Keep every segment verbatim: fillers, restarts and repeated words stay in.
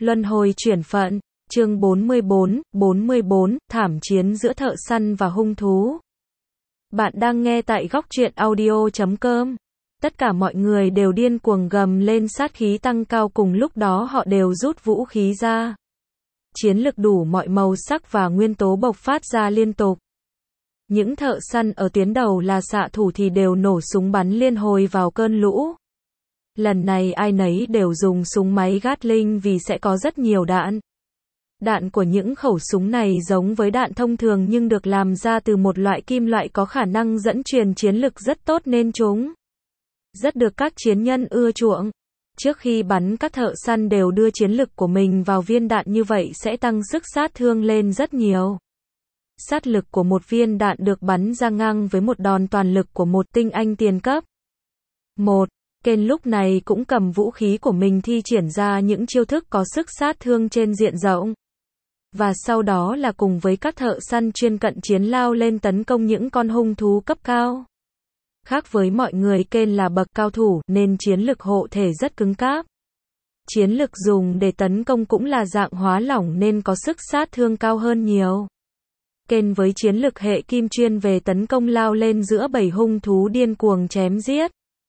Luân hồi chuyển phận, chương bốn mươi bốn, bốn mươi bốn, thảm chiến giữa thợ săn và hung thú. Bạn đang nghe tại góc truyện audio chấm com. Tất cả mọi người đều điên cuồng gầm lên, sát khí tăng cao, cùng lúc đó họ đều rút vũ khí ra. Chiến lực đủ mọi màu sắc và nguyên tố bộc phát ra liên tục. Những thợ săn ở tuyến đầu là xạ thủ thì đều nổ súng bắn liên hồi vào cơn lũ. Lần này ai nấy đều dùng súng máy Gatling vì sẽ có rất nhiều đạn. Đạn của những khẩu súng này giống với đạn thông thường nhưng được làm ra từ một loại kim loại có khả năng dẫn truyền chiến lực rất tốt nên chúng rất được các chiến nhân ưa chuộng. Trước khi bắn, các thợ săn đều đưa chiến lực của mình vào viên đạn, như vậy sẽ tăng sức sát thương lên rất nhiều. Sát lực của một viên đạn được bắn ra ngang với một đòn toàn lực của một tinh anh tiền cấp. một. Kane lúc này cũng cầm vũ khí của mình thi triển ra những chiêu thức có sức sát thương trên diện rộng. Và sau đó là cùng với các thợ săn chuyên cận chiến lao lên tấn công những con hung thú cấp cao. Khác với mọi người, Kane là bậc cao thủ nên chiến lực hộ thể rất cứng cáp. Chiến lực dùng để tấn công cũng là dạng hóa lỏng nên có sức sát thương cao hơn nhiều. Kane với chiến lực hệ kim chuyên về tấn công lao lên giữa bầy hung thú điên cuồng chém giết.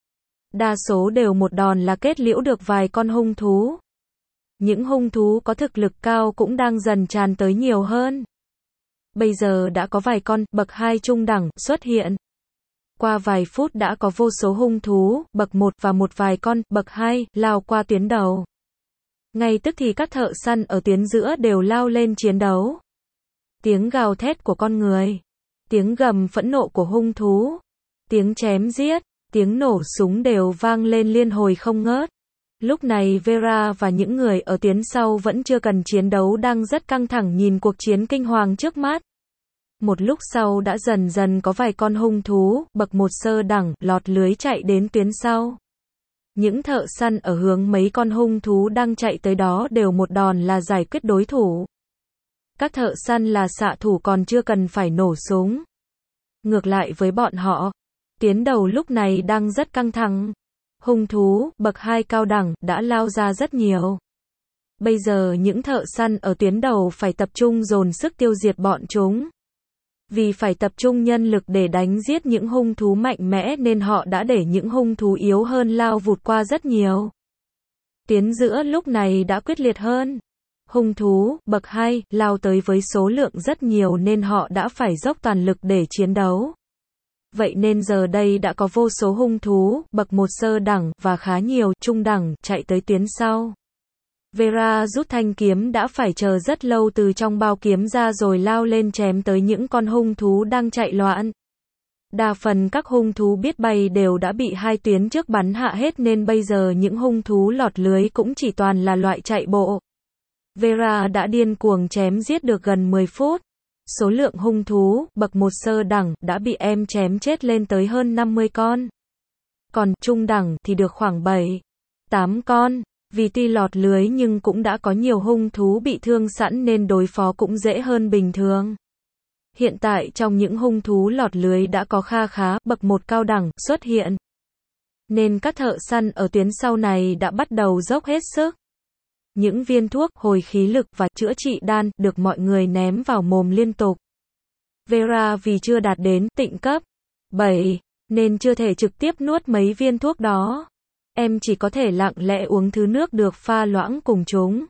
Đa số đều một đòn là kết liễu được vài con hung thú. Những hung thú có thực lực cao cũng đang dần tràn tới nhiều hơn. Bây giờ đã có vài con bậc hai trung đẳng xuất hiện. Qua vài phút đã có vô số hung thú bậc một và một vài con bậc hai lao qua tuyến đầu. Ngay tức thì các thợ săn ở tuyến giữa đều lao lên chiến đấu. Tiếng gào thét của con người, tiếng gầm phẫn nộ của hung thú, tiếng chém giết, tiếng nổ súng đều vang lên liên hồi không ngớt. Lúc này Vera và những người ở tuyến sau vẫn chưa cần chiến đấu đang rất căng thẳng nhìn cuộc chiến kinh hoàng trước mắt. Một lúc sau đã dần dần có vài con hung thú bậc một sơ đẳng lọt lưới chạy đến tuyến sau. Những thợ săn ở hướng mấy con hung thú đang chạy tới đó đều một đòn là giải quyết đối thủ. Các thợ săn là xạ thủ còn chưa cần phải nổ súng. Ngược lại với bọn họ, tuyến đầu lúc này đang rất căng thẳng. Hung thú bậc hai cao đẳng đã lao ra rất nhiều. Bây giờ những thợ săn ở tuyến đầu phải tập trung dồn sức tiêu diệt bọn chúng. Vì phải tập trung nhân lực để đánh giết những hung thú mạnh mẽ nên họ đã để những hung thú yếu hơn lao vụt qua rất nhiều. Tuyến giữa lúc này đã quyết liệt hơn. Hung thú bậc hai lao tới với số lượng rất nhiều nên họ đã phải dốc toàn lực để chiến đấu. Vậy nên giờ đây đã có vô số hung thú bậc một sơ đẳng và khá nhiều trung đẳng chạy tới tuyến sau. Vera rút thanh kiếm đã phải chờ rất lâu từ trong bao kiếm ra rồi lao lên chém tới những con hung thú đang chạy loạn. Đa phần các hung thú biết bay đều đã bị hai tuyến trước bắn hạ hết nên bây giờ những hung thú lọt lưới cũng chỉ toàn là loại chạy bộ. Vera đã điên cuồng chém giết được gần mười phút. Số lượng hung thú bậc một sơ đẳng đã bị em chém chết lên tới hơn năm mươi con. Còn trung đẳng thì được khoảng bảy, tám con. Vì tuy lọt lưới nhưng cũng đã có nhiều hung thú bị thương sẵn nên đối phó cũng dễ hơn bình thường. Hiện tại trong những hung thú lọt lưới đã có kha khá bậc một cao đẳng xuất hiện. Nên các thợ săn ở tuyến sau này đã bắt đầu dốc hết sức. Những viên thuốc hồi khí lực và chữa trị đan được mọi người ném vào mồm liên tục. Vera vì chưa đạt đến tịnh cấp bảy nên chưa thể trực tiếp nuốt mấy viên thuốc đó. Em chỉ có thể lặng lẽ uống thứ nước được pha loãng cùng chúng.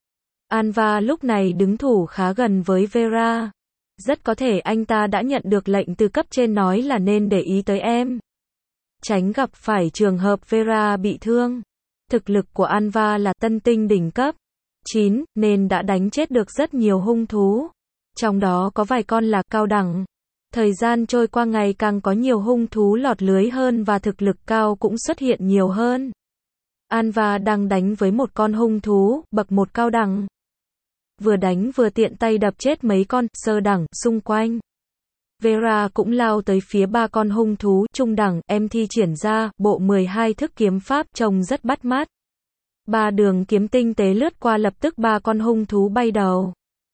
Anva lúc này đứng thủ khá gần với Vera. Rất có thể anh ta đã nhận được lệnh từ cấp trên nói là nên để ý tới em. Tránh gặp phải trường hợp Vera bị thương. Thực lực của Anva là tân tinh đỉnh cấp chín nên đã đánh chết được rất nhiều hung thú. Trong đó có vài con là cao đẳng. Thời gian trôi qua ngày càng có nhiều hung thú lọt lưới hơn và thực lực cao cũng xuất hiện nhiều hơn. Anva đang đánh với một con hung thú bậc một cao đẳng. Vừa đánh vừa tiện tay đập chết mấy con sơ đẳng xung quanh. Vera cũng lao tới phía ba con hung thú trung đẳng, em thi triển ra bộ mười hai thức kiếm pháp trông rất bắt mắt. Ba đường kiếm tinh tế lướt qua lập tức ba con hung thú bay đầu.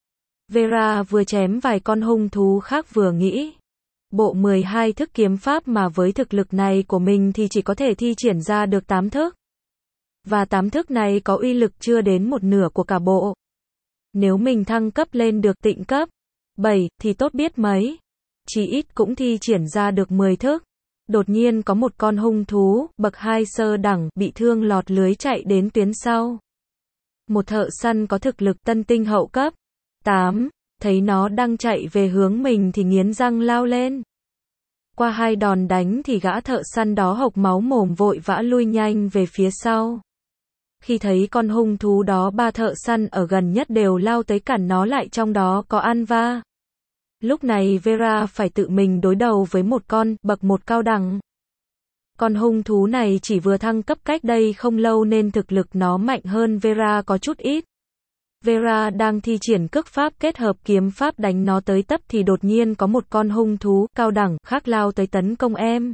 Vera vừa chém vài con hung thú khác vừa nghĩ. Bộ mười hai thức kiếm pháp mà với thực lực này của mình thì chỉ có thể thi triển ra được tám thức. Và tám thức này có uy lực chưa đến một nửa của cả bộ. Nếu mình thăng cấp lên được tịnh cấp bảy thì tốt biết mấy. Chí ít cũng thi triển ra được mười thức. Đột nhiên có một con hung thú, bậc hai sơ đẳng, bị thương lọt lưới chạy đến tuyến sau. Một thợ săn có thực lực tân tinh hậu cấp tám, thấy nó đang chạy về hướng mình thì nghiến răng lao lên. Qua hai đòn đánh thì gã thợ săn đó hộc máu mồm vội vã lui nhanh về phía sau. Khi thấy con hung thú đó, ba thợ săn ở gần nhất đều lao tới cản nó lại, trong đó có Anva. Lúc này Vera phải tự mình đối đầu với một con bậc một cao đẳng. Con hung thú này chỉ vừa thăng cấp cách đây không lâu nên thực lực nó mạnh hơn Vera có chút ít. Vera đang thi triển cước pháp kết hợp kiếm pháp đánh nó tới tấp thì đột nhiên có một con hung thú cao đẳng khác lao tới tấn công em.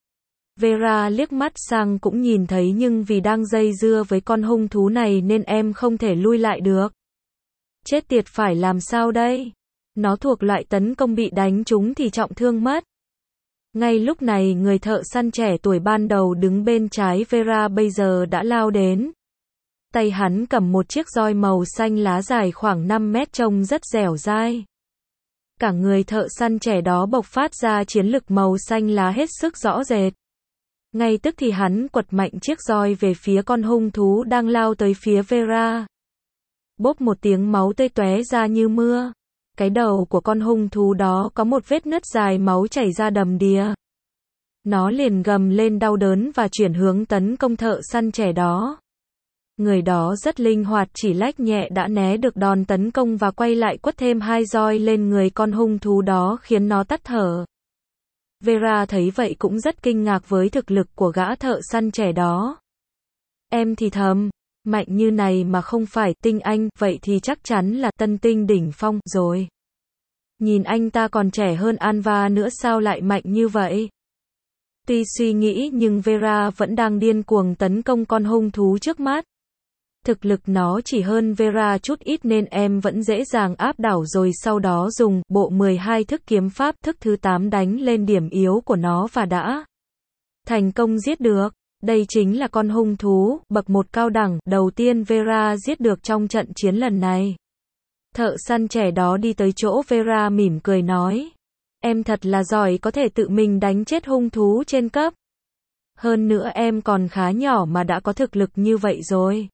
Vera liếc mắt sang cũng nhìn thấy, nhưng vì đang dây dưa với con hung thú này nên em không thể lui lại được. Chết tiệt, phải làm sao đây? Nó thuộc loại tấn công bị đánh trúng thì trọng thương mất. Ngay lúc này người thợ săn trẻ tuổi ban đầu đứng bên trái Vera bây giờ đã lao đến. Tay hắn cầm một chiếc roi màu xanh lá dài khoảng năm mét trông rất dẻo dai. Cả người thợ săn trẻ đó bộc phát ra chiến lực màu xanh lá hết sức rõ rệt. Ngay tức thì hắn quật mạnh chiếc roi về phía con hung thú đang lao tới phía Vera. Bốp một tiếng, máu tươi tóe ra như mưa. Cái đầu của con hung thú đó có một vết nứt dài, máu chảy ra đầm đìa. Nó liền gầm lên đau đớn và chuyển hướng tấn công thợ săn trẻ đó. Người đó rất linh hoạt, chỉ lách nhẹ đã né được đòn tấn công và quay lại quất thêm hai roi lên người con hung thú đó khiến nó tắt thở. Vera thấy vậy cũng rất kinh ngạc với thực lực của gã thợ săn trẻ đó. Em thì thầm, mạnh như này mà không phải tinh anh, vậy thì chắc chắn là tân tinh đỉnh phong rồi. Nhìn anh ta còn trẻ hơn Anva nữa, sao lại mạnh như vậy? Tuy suy nghĩ nhưng Vera vẫn đang điên cuồng tấn công con hung thú trước mắt. Thực lực nó chỉ hơn Vera chút ít nên em vẫn dễ dàng áp đảo, rồi sau đó dùng bộ mười hai thức kiếm pháp thức thứ tám đánh lên điểm yếu của nó và đã thành công giết được. Đây chính là con hung thú bậc một cao đẳng đầu tiên Vera giết được trong trận chiến lần này. Thợ săn trẻ đó đi tới chỗ Vera mỉm cười nói: Em thật là giỏi, có thể tự mình đánh chết hung thú trên cấp. Hơn nữa em còn khá nhỏ mà đã có thực lực như vậy rồi.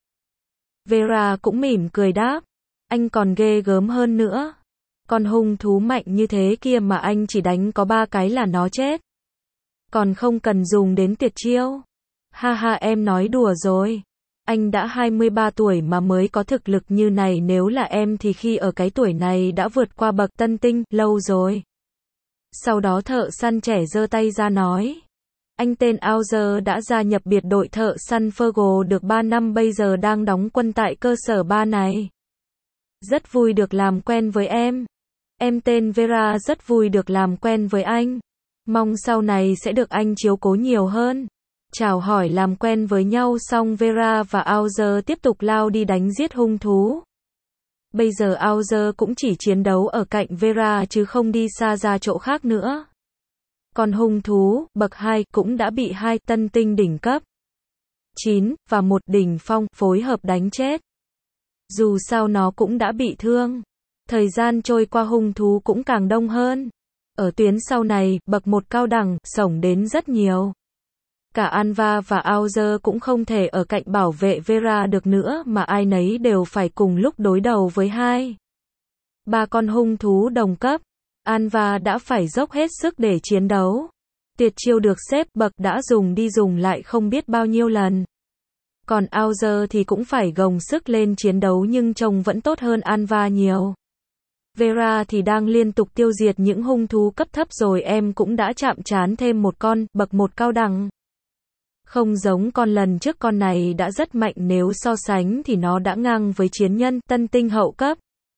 Vera cũng mỉm cười đáp: Anh còn ghê gớm hơn nữa. Con hung thú mạnh như thế kia mà anh chỉ đánh có ba cái là nó chết. Còn không cần dùng đến tuyệt chiêu. Ha ha, em nói đùa rồi. Anh đã hai mươi ba tuổi mà mới có thực lực như này, nếu là em thì khi ở cái tuổi này đã vượt qua bậc tân tinh lâu rồi. Sau đó thợ săn trẻ giơ tay ra nói: Anh tên Auger đã gia nhập biệt đội thợ săn Fergal được ba năm, bây giờ đang đóng quân tại cơ sở ba này. Rất vui được làm quen với em. Em tên Vera, rất vui được làm quen với anh. Mong sau này sẽ được anh chiếu cố nhiều hơn. Chào hỏi làm quen với nhau xong, Vera và Auger tiếp tục lao đi đánh giết hung thú. Bây giờ Auger cũng chỉ chiến đấu ở cạnh Vera chứ không đi xa ra chỗ khác nữa. Còn hung thú bậc hai cũng đã bị hai tân tinh đỉnh cấp chín và một đỉnh phong phối hợp đánh chết. Dù sao nó cũng đã bị thương. Thời gian trôi qua hung thú cũng càng đông hơn. Ở tuyến sau này, bậc một cao đẳng xổng đến rất nhiều. Cả Anva và Auger cũng không thể ở cạnh bảo vệ Vera được nữa mà ai nấy đều phải cùng lúc đối đầu với hai ba con hung thú đồng cấp. Anva đã phải dốc hết sức để chiến đấu. Tuyệt chiêu được xếp bậc đã dùng đi dùng lại không biết bao nhiêu lần. Còn Auger thì cũng phải gồng sức lên chiến đấu nhưng trông vẫn tốt hơn Anva nhiều. Vera thì đang liên tục tiêu diệt những hung thú cấp thấp rồi, em cũng đã chạm trán thêm một con bậc một cao đẳng. Không giống con lần trước, con này đã rất mạnh, nếu so sánh thì nó đã ngang với chiến nhân tân tinh hậu cấp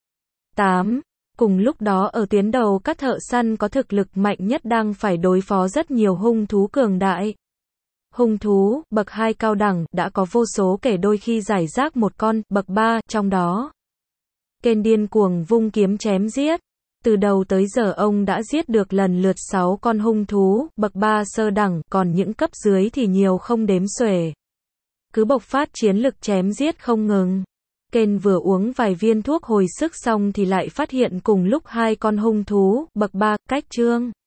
tám. Cùng lúc đó ở tuyến đầu, các thợ săn có thực lực mạnh nhất đang phải đối phó rất nhiều hung thú cường đại. Hung thú bậc hai cao đẳng đã có vô số kể, đôi khi giải rác một con bậc ba trong đó. Kên điên cuồng vung kiếm chém giết. Từ đầu tới giờ ông đã giết được lần lượt sáu con hung thú bậc ba sơ đẳng, còn những cấp dưới thì nhiều không đếm xuể. cứ bộc phát chiến lực chém giết không ngừng. Ken vừa uống vài viên thuốc hồi sức xong thì lại phát hiện cùng lúc hai con hung thú, bậc ba, cách Trương